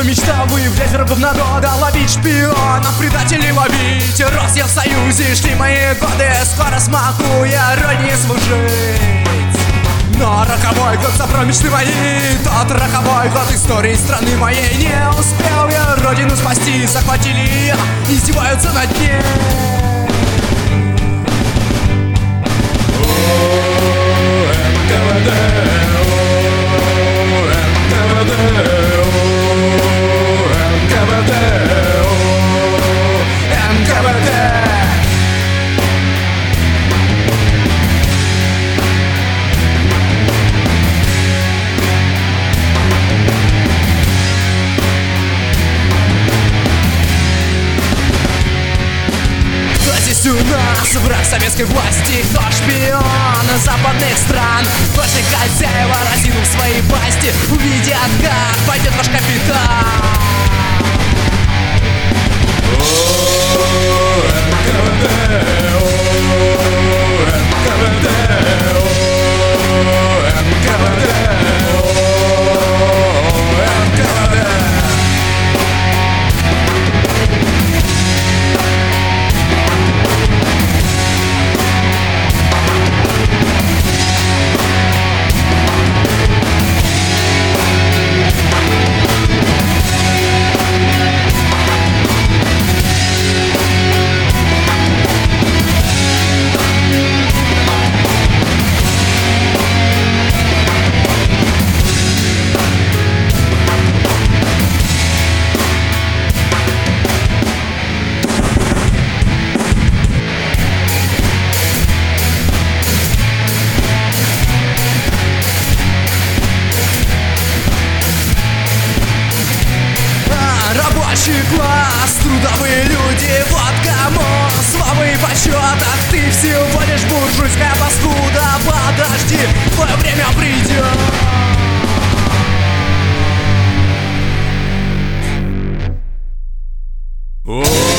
Мечта выявлять врагов народа, ловить шпионов, предателей ловить. Рос я в союзе, шли мои годы, скоро смогу я родине служить. Но роковой год собрал мечты мои, тот роковой год истории страны моей. Не успел я родину спасти, захватили ее, издеваются над ней. У нас враг советской власти, кто шпион западных стран, ваши хозяева, разинув свои пасти, увидят, как пойдет ваш капитан. Рабочий класс, трудовые люди, вот кому слава и почет. А ты всего лишь буржуйская паскуда. Подожди, твое время придет.